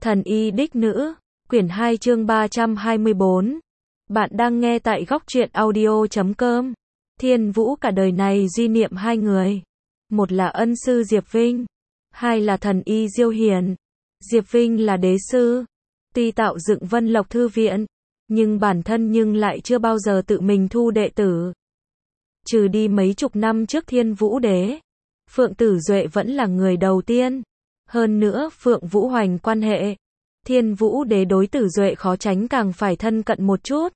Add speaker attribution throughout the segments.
Speaker 1: Thần y đích nữ, quyển 2 chương 324. Bạn đang nghe tại góc truyện audio.com. Thiên Vũ cả đời này duy niệm hai người. Một là ân sư Diệp Vinh, hai là thần y Diêu Hiền. Diệp Vinh là đế sư, tuy tạo dựng Vân Lộc Thư Viện, nhưng bản thân lại chưa bao giờ tự mình thu đệ tử. Trừ đi mấy chục năm trước Thiên Vũ đế, Phượng Tử Duệ vẫn là người đầu tiên. Hơn nữa Phượng Vũ Hoành quan hệ Thiên Vũ đế đối Tử Duệ khó tránh càng phải thân cận một chút.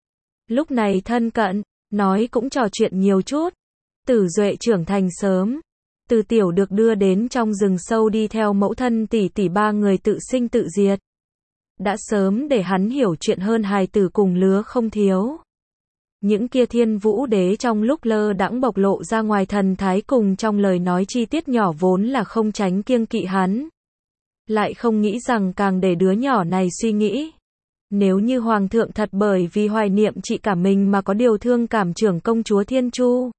Speaker 1: Lúc này thân cận, nói cũng trò chuyện nhiều chút. Tử Duệ trưởng thành sớm, từ tiểu được đưa đến trong rừng sâu đi theo mẫu thân tỷ ba người tự sinh tự diệt. Đã sớm để hắn hiểu chuyện hơn hài tử cùng lứa không thiếu. Những kia Thiên Vũ đế trong lúc lơ đãng bộc lộ ra ngoài thần thái cùng trong lời nói chi tiết nhỏ vốn là không tránh kiêng kỵ hắn. Lại không nghĩ rằng càng để đứa nhỏ này suy nghĩ. Nếu như Hoàng thượng thật bởi vì hoài niệm chị cả mình mà có điều thương cảm trưởng công chúa Thiên Chu.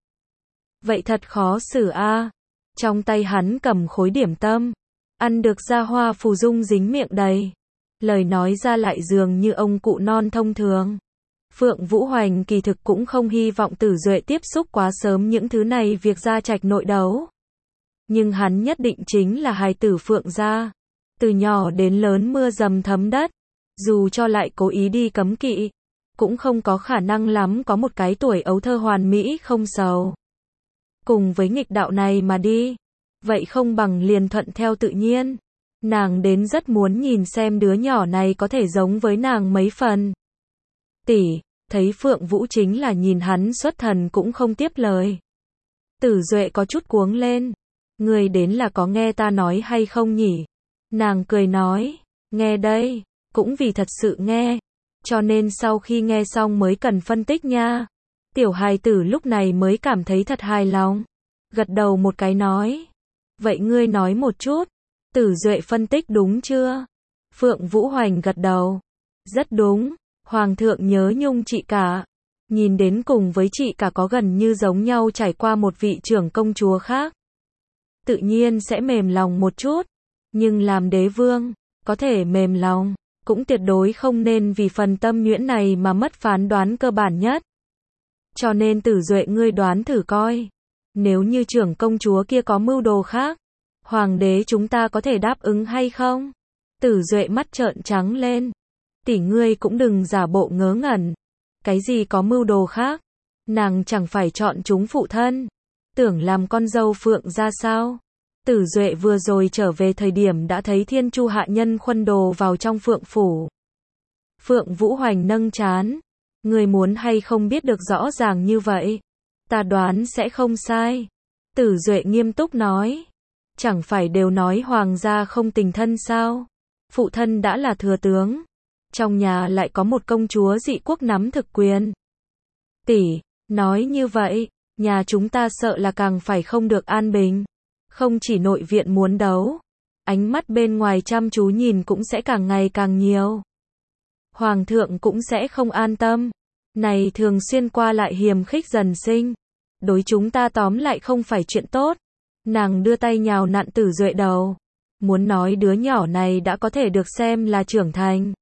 Speaker 1: Vậy thật khó xử a. Trong tay hắn cầm khối điểm tâm, ăn được ra hoa phù dung dính miệng đầy. Lời nói ra lại dường như ông cụ non thông thường. Phượng Vũ Hoành kỳ thực cũng không hy vọng Tử Duệ tiếp xúc quá sớm những thứ này việc gia trạch nội đấu. Nhưng hắn nhất định chính là hài tử Phượng gia. Từ nhỏ đến lớn mưa dầm thấm đất. Dù cho lại cố ý đi cấm kỵ, cũng không có khả năng lắm có một cái tuổi ấu thơ hoàn mỹ không sầu. Cùng với nghịch đạo này mà đi, vậy không bằng liền thuận theo tự nhiên. Nàng đến rất muốn nhìn xem đứa nhỏ này có thể giống với nàng mấy phần. Tỷ, thấy Phượng Vũ chính là nhìn hắn xuất thần cũng không tiếp lời. Tử Duệ có chút cuống lên. Người đến là có nghe ta nói hay không nhỉ? Nàng cười nói, nghe đây, cũng vì thật sự nghe. Cho nên sau khi nghe xong mới cần phân tích nha. Tiểu hài tử lúc này mới cảm thấy thật hài lòng. Gật đầu một cái nói. Vậy ngươi nói một chút. Tử Duệ phân tích đúng chưa? Phượng Vũ Hoành gật đầu. Rất đúng. Hoàng thượng nhớ nhung chị cả. Nhìn đến cùng với chị cả có gần như giống nhau trải qua một vị trưởng công chúa khác. Tự nhiên sẽ mềm lòng một chút. Nhưng làm đế vương, có thể mềm lòng, cũng tuyệt đối không nên vì phần tâm nhuyễn này mà mất phán đoán cơ bản nhất. Cho nên Tử Duệ ngươi đoán thử coi. Nếu như trưởng công chúa kia có mưu đồ khác, hoàng đế chúng ta có thể đáp ứng hay không? Tử Duệ mắt trợn trắng lên. Tỷ ngươi cũng đừng giả bộ ngớ ngẩn. Cái gì có mưu đồ khác? Nàng chẳng phải chọn chúng phụ thân. Tưởng làm con dâu Phượng ra sao? Tử Duệ vừa rồi trở về thời điểm đã thấy Thiên Chu hạ nhân khuân đồ vào trong Phượng phủ. Phượng Vũ Hoành nâng trán. Người muốn hay không biết được rõ ràng như vậy? Ta đoán sẽ không sai. Tử Duệ nghiêm túc nói. Chẳng phải đều nói hoàng gia không tình thân sao? Phụ thân đã là thừa tướng. Trong nhà lại có một công chúa dị quốc nắm thực quyền. Tỷ, nói như vậy, nhà chúng ta sợ là càng phải không được an bình. Không chỉ nội viện muốn đấu, ánh mắt bên ngoài chăm chú nhìn cũng sẽ càng ngày càng nhiều. Hoàng thượng cũng sẽ không an tâm. Này thường xuyên qua lại hiềm khích dần sinh. Đối chúng ta tóm lại không phải chuyện tốt. Nàng đưa tay nhào nặn Tử Duệ đầu. Muốn nói đứa nhỏ này đã có thể được xem là trưởng thành.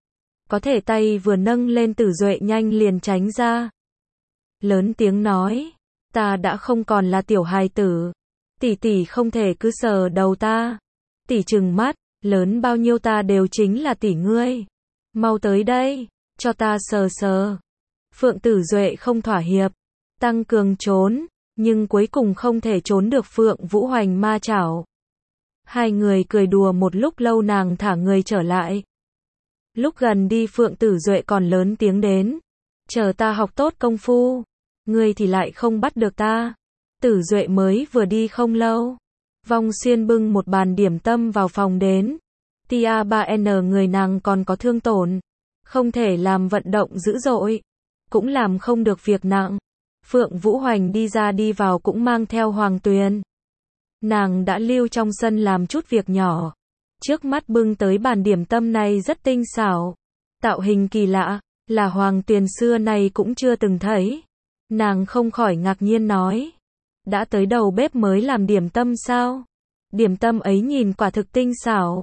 Speaker 1: Có thể tay vừa nâng lên Tử Duệ nhanh liền tránh ra. Lớn tiếng nói. Ta đã không còn là tiểu hài tử. Tỷ không thể cứ sờ đầu ta. Tỷ trừng mắt, lớn bao nhiêu ta đều chính là tỷ ngươi. Mau tới đây, cho ta sờ sờ. Phượng Tử Duệ không thỏa hiệp, tăng cường trốn, nhưng cuối cùng không thể trốn được Phượng Vũ Hoành ma chảo. Hai người cười đùa một lúc lâu nàng thả người trở lại. Lúc gần đi Phượng Tử Duệ còn lớn tiếng đến. Chờ ta học tốt công phu, ngươi thì lại không bắt được ta. Tử Duệ mới vừa đi không lâu. Vong Xuyên bưng một bàn điểm tâm vào phòng đến. Tia 3N người nàng còn có thương tổn. Không thể làm vận động dữ dội. Cũng làm không được việc nặng. Phượng Vũ Hoành đi ra đi vào cũng mang theo Hoàng Tuyền. Nàng đã lưu trong sân làm chút việc nhỏ. Trước mắt bưng tới bàn điểm tâm này rất tinh xảo. Tạo hình kỳ lạ, là Hoàng Tuyền xưa này cũng chưa từng thấy. Nàng không khỏi ngạc nhiên nói. Đã tới đầu bếp mới làm điểm tâm sao? Điểm tâm ấy nhìn quả thực tinh xảo.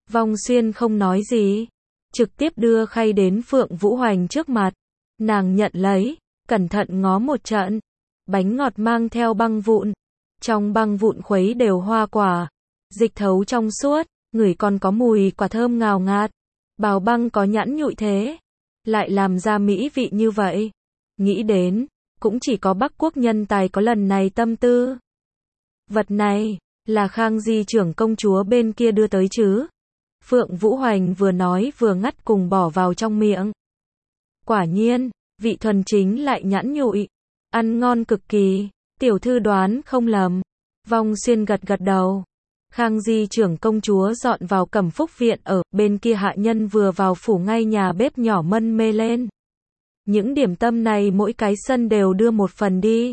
Speaker 1: Vong Xuyên không nói gì, trực tiếp đưa khay đến Phượng Vũ Hoành trước mặt. Nàng nhận lấy, cẩn thận ngó một trận. Bánh ngọt mang theo băng vụn. Trong băng vụn khuấy đều hoa quả. Dịch thấu trong suốt, ngửi còn có mùi quả thơm ngào ngạt. Bào băng có nhẵn nhụi thế, lại làm ra mỹ vị như vậy. Nghĩ đến, cũng chỉ có Bắc Quốc nhân tài có lần này tâm tư. Vật này, là Khang Di trưởng công chúa bên kia đưa tới chứ? Phượng Vũ Hoành vừa nói vừa ngắt cùng bỏ vào trong miệng. Quả nhiên, vị thuần chính lại nhẵn nhụi, ăn ngon cực kỳ, tiểu thư đoán không lầm. Vong Xuyên gật gật đầu. Khang Di trưởng công chúa dọn vào Cẩm Phúc viện ở, bên kia hạ nhân vừa vào phủ ngay nhà bếp nhỏ mân mê lên. Những điểm tâm này mỗi cái sân đều đưa một phần đi.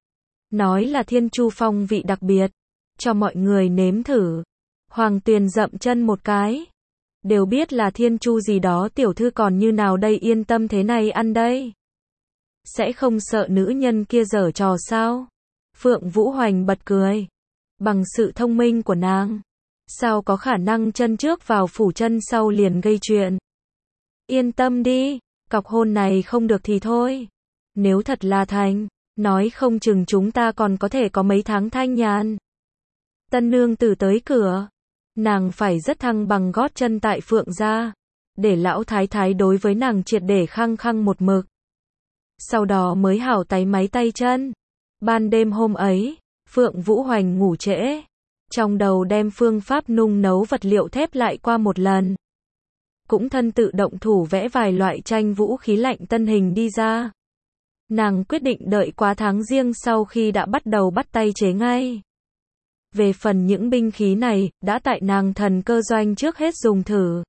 Speaker 1: Nói là Thiên Chu phong vị đặc biệt, cho mọi người nếm thử. Hoàng Tuyền dậm chân một cái. Đều biết là Thiên Chu gì đó, tiểu thư còn như nào đây, yên tâm thế này ăn đây. Sẽ không sợ nữ nhân kia giở trò sao? Phượng Vũ Hoành bật cười. Bằng sự thông minh của nàng, sao có khả năng chân trước vào phủ chân sau liền gây chuyện. Yên tâm đi, cọc hôn này không được thì thôi. Nếu thật là thành, nói không chừng chúng ta còn có thể có mấy tháng thanh nhàn. Tân nương tử tới cửa, nàng phải rất thăng bằng gót chân tại Phượng gia, để lão thái thái đối với nàng triệt để khăng khăng một mực. Sau đó mới hảo táy máy tay chân. Ban đêm hôm ấy, Phượng Vũ Hoành ngủ trễ, trong đầu đem phương pháp nung nấu vật liệu thép lại qua một lần. Cũng thân tự động thủ vẽ vài loại tranh vũ khí lạnh tân hình đi ra. Nàng quyết định đợi qua tháng Giêng sau khi đã bắt đầu bắt tay chế ngay. Về phần những binh khí này, đã tại nàng thần cơ doanh trước hết dùng thử.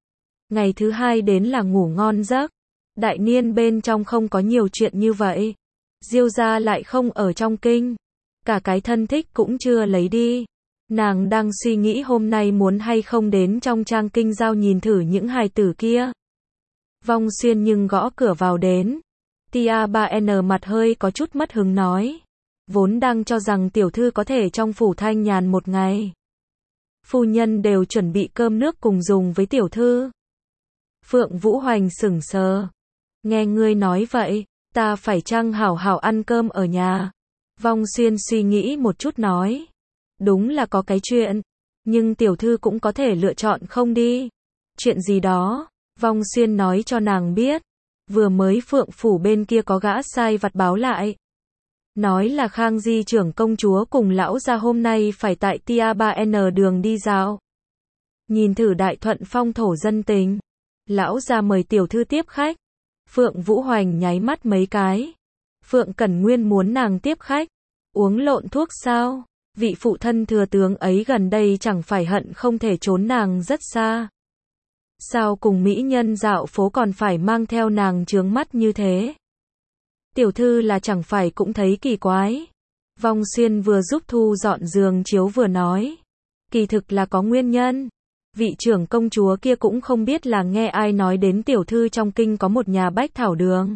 Speaker 1: Ngày thứ hai đến là ngủ ngon giấc. Đại niên bên trong không có nhiều chuyện như vậy. Diêu gia lại không ở trong kinh. Cả cái thân thích cũng chưa lấy đi. Nàng đang suy nghĩ hôm nay muốn hay không đến trong trang kinh giao nhìn thử những hài tử kia. Vong Xuyên nhưng gõ cửa vào đến. Tia 3N mặt hơi có chút mất hứng nói. Vốn đang cho rằng tiểu thư có thể trong phủ thanh nhàn một ngày. Phu nhân đều chuẩn bị cơm nước cùng dùng với tiểu thư. Phượng Vũ Hoành sững sờ. Nghe ngươi nói vậy, ta phải chăng hảo hảo ăn cơm ở nhà? Vong Xuyên suy nghĩ một chút nói. Đúng là có cái chuyện, nhưng tiểu thư cũng có thể lựa chọn không đi. Chuyện gì đó? Vong Xuyên nói cho nàng biết. Vừa mới Phượng phủ bên kia có gã sai vặt báo lại. Nói là Khang Di trưởng công chúa cùng lão gia hôm nay phải tại Tia 3N đường đi dạo. Nhìn thử đại thuận phong thổ dân tình. Lão gia mời tiểu thư tiếp khách. Phượng Vũ Hoành nháy mắt mấy cái. Phượng Cẩn Nguyên muốn nàng tiếp khách. Uống lộn thuốc sao? Vị phụ thân thừa tướng ấy gần đây chẳng phải hận không thể trốn nàng rất xa. Sao cùng mỹ nhân dạo phố còn phải mang theo nàng chướng mắt như thế? Tiểu thư là chẳng phải cũng thấy kỳ quái. Vong Xuyên vừa giúp thu dọn giường chiếu vừa nói. Kỳ thực là có nguyên nhân. Vị trưởng công chúa kia cũng không biết là nghe ai nói đến tiểu thư trong kinh có một nhà bách thảo đường.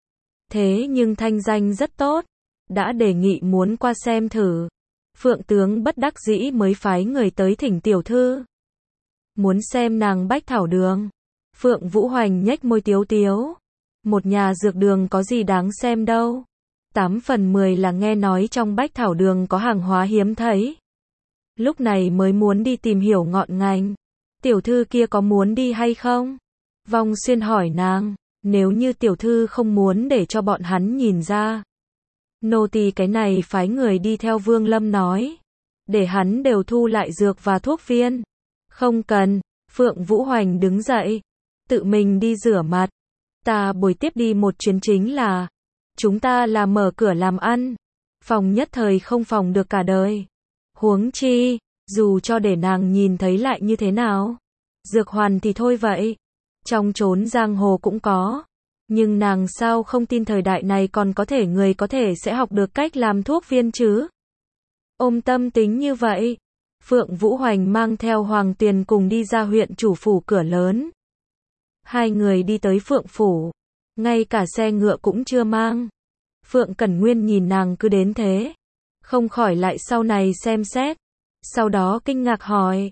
Speaker 1: Thế nhưng thanh danh rất tốt. Đã đề nghị muốn qua xem thử. Phượng tướng bất đắc dĩ mới phái người tới thỉnh tiểu thư. Muốn xem nàng bách thảo đường. Phượng Vũ Hoành nhếch môi tiếu tiếu. Một nhà dược đường có gì đáng xem đâu. 8 phần 10 là nghe nói trong bách thảo đường có hàng hóa hiếm thấy. Lúc này mới muốn đi tìm hiểu ngọn ngành. Tiểu thư kia có muốn đi hay không? Vong Xuyên hỏi nàng. Nếu như tiểu thư không muốn để cho bọn hắn nhìn ra. Nô tỳ cái này phái người đi theo Vương Lâm nói. Để hắn đều thu lại dược và thuốc viên. Không cần. Phượng Vũ Hoành đứng dậy. Tự mình đi rửa mặt. Ta buổi tiếp đi một chuyến chính là. Chúng ta là mở cửa làm ăn. Phòng nhất thời không phòng được cả đời. Huống chi. Dù cho để nàng nhìn thấy lại như thế nào. Dược hoàn thì thôi vậy. Trong chốn giang hồ cũng có. Nhưng nàng sao không tin thời đại này còn có thể người có thể sẽ học được cách làm thuốc viên chứ? Ôm tâm tính như vậy. Phượng Vũ Hoành mang theo Hoàng Tuyền cùng đi ra huyện chủ phủ cửa lớn. Hai người đi tới Phượng phủ. Ngay cả xe ngựa cũng chưa mang. Phượng Cẩn Nguyên nhìn nàng cứ đến thế. Không khỏi lại sau này xem xét. Sau đó kinh ngạc hỏi.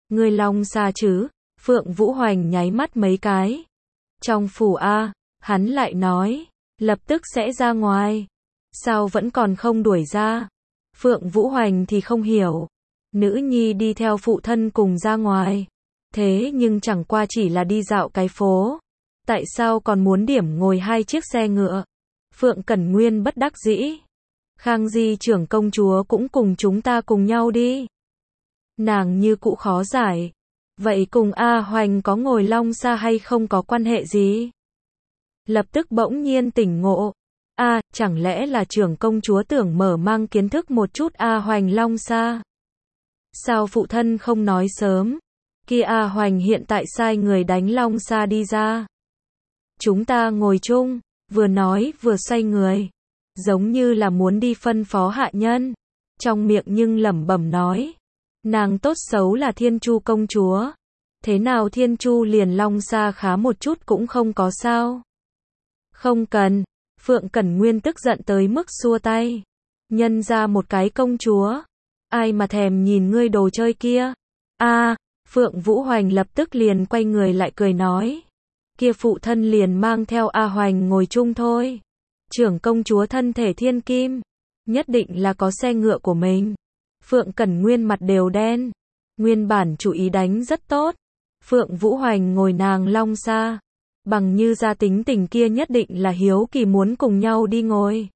Speaker 1: Ngươi Long Sa chứ? Phượng Vũ Hoành nháy mắt mấy cái. Trong phủ a, hắn lại nói, lập tức sẽ ra ngoài. Sao vẫn còn không đuổi ra? Phượng Vũ Hoành thì không hiểu. Nữ nhi đi theo phụ thân cùng ra ngoài. Thế nhưng chẳng qua chỉ là đi dạo cái phố. Tại sao còn muốn điểm ngồi 2 chiếc xe ngựa? Phượng Cẩn Nguyên bất đắc dĩ. Khang Di trưởng công chúa cũng cùng chúng ta cùng nhau đi. Nàng như cũ khó giải. Vậy cùng A Hoành có ngồi Long Sa hay không có quan hệ gì? Lập tức bỗng nhiên tỉnh ngộ. Chẳng lẽ là trưởng công chúa tưởng mở mang kiến thức một chút A Hoành Long Sa? Sao phụ thân không nói sớm? Kia A Hoành hiện tại sai người đánh Long Sa đi ra. Chúng ta ngồi chung, vừa nói vừa xoay người. Giống như là muốn đi phân phó hạ nhân. Trong miệng nhưng lẩm bẩm nói. Nàng tốt xấu là Thiên Chu công chúa. Thế nào Thiên Chu liền Long Sa khá một chút cũng không có sao? Không cần. Phượng Cẩn Nguyên tức giận tới mức xua tay. Nhân ra một cái công chúa. Ai mà thèm nhìn ngươi đồ chơi kia? Phượng Vũ Hoành lập tức liền quay người lại cười nói. Kia phụ thân liền mang theo A Hoành ngồi chung thôi. Trưởng công chúa thân thể thiên kim. Nhất định là có xe ngựa của mình. Phượng Cẩn Nguyên mặt đều đen. Nguyên bản chủ ý đánh rất tốt. Phượng Vũ Hoành ngồi nàng Long Sa. Bằng như gia tính tình kia nhất định là hiếu kỳ muốn cùng nhau đi ngồi.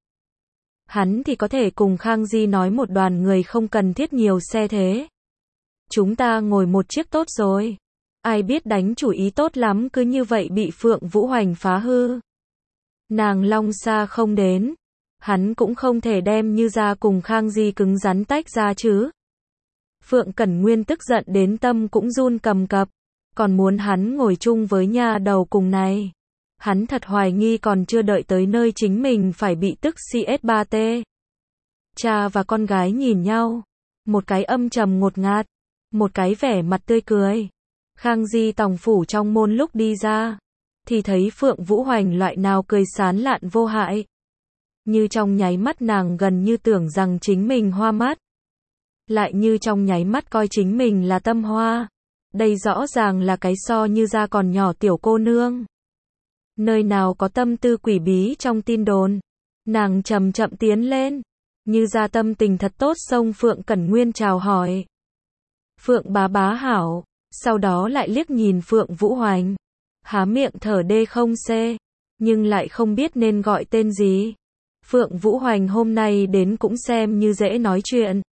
Speaker 1: Hắn thì có thể cùng Khang Di nói một đoàn người không cần thiết nhiều xe thế. Chúng ta ngồi một chiếc tốt rồi. Ai biết đánh chủ ý tốt lắm cứ như vậy bị Phượng Vũ Hoành phá hư. Nàng Long Sa không đến. Hắn cũng không thể đem như ra cùng Khang Di cứng rắn tách ra chứ. Phượng Cẩn Nguyên tức giận đến tâm cũng run cầm cập. Còn muốn hắn ngồi chung với nhà đầu cùng này. Hắn thật hoài nghi còn chưa đợi tới nơi chính mình phải bị tức CS3T. Cha và con gái nhìn nhau. Một cái âm trầm ngột ngạt. Một cái vẻ mặt tươi cười. Khang Di tòng phủ trong môn lúc đi ra. Thì thấy Phượng Vũ Hoành loại nào cười sán lạn vô hại. Như trong nháy mắt nàng gần như tưởng rằng chính mình hoa mắt. Lại như trong nháy mắt coi chính mình là tâm hoa. Đây rõ ràng là cái so như ra còn nhỏ tiểu cô nương. Nơi nào có tâm tư quỷ bí trong tin đồn. Nàng chậm chậm tiến lên. Như ra tâm tình thật tốt xông Phượng Cẩn Nguyên chào hỏi. Phượng bá bá hảo. Sau đó lại liếc nhìn Phượng Vũ Hoành. Há miệng thở đê không xê. Nhưng lại không biết nên gọi tên gì. Phượng Vũ Hoành hôm nay đến cũng xem như dễ nói chuyện.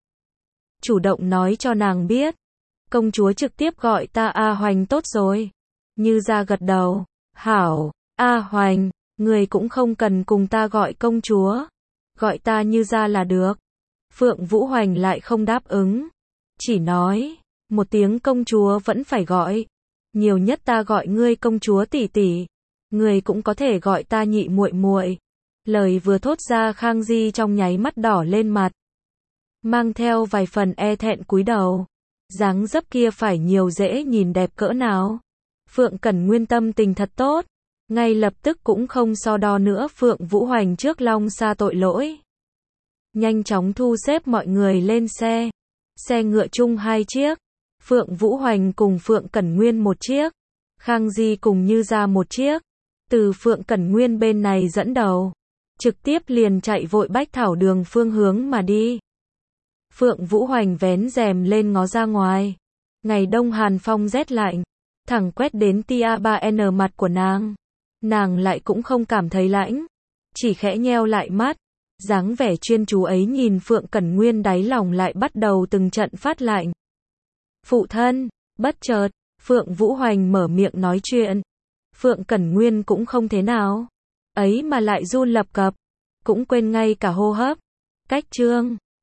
Speaker 1: Chủ động nói cho nàng biết. Công chúa trực tiếp gọi ta A Hoành tốt rồi. Như ra gật đầu. Hảo, A Hoành, người cũng không cần cùng ta gọi công chúa. Gọi ta như ra là được. Phượng Vũ Hoành lại không đáp ứng. Chỉ nói, một tiếng công chúa vẫn phải gọi. Nhiều nhất ta gọi ngươi công chúa tỷ tỷ. Ngươi cũng có thể gọi ta nhị muội muội. Lời vừa thốt ra Khang Di trong nháy mắt đỏ lên mặt. Mang theo vài phần e thẹn cúi đầu. Dáng dấp kia phải nhiều dễ nhìn đẹp cỡ nào. Phượng Cẩn Nguyên tâm tình thật tốt. Ngay lập tức cũng không so đo nữa Phượng Vũ Hoành trước Long Sa tội lỗi. Nhanh chóng thu xếp mọi người lên xe. Xe ngựa chung 2 chiếc. Phượng Vũ Hoành cùng Phượng Cẩn Nguyên một chiếc. Khang Di cùng Như ra một chiếc. Từ Phượng Cẩn Nguyên bên này dẫn đầu. Trực tiếp liền chạy vội Bách Thảo Đường phương hướng mà đi. Phượng Vũ Hoành vén rèm lên ngó ra ngoài. Ngày đông hàn phong rét lạnh. Thẳng quét đến tia 3N mặt của nàng. Nàng lại cũng không cảm thấy lạnh. Chỉ khẽ nheo lại mắt. Dáng vẻ chuyên chú ấy nhìn Phượng Cẩn Nguyên đáy lòng lại bắt đầu từng trận phát lạnh. Phụ thân, bất chợt, Phượng Vũ Hoành mở miệng nói chuyện. Phượng Cẩn Nguyên cũng không thế nào. Ấy mà lại run lập cập. Cũng quên ngay cả hô hấp. Cách chương.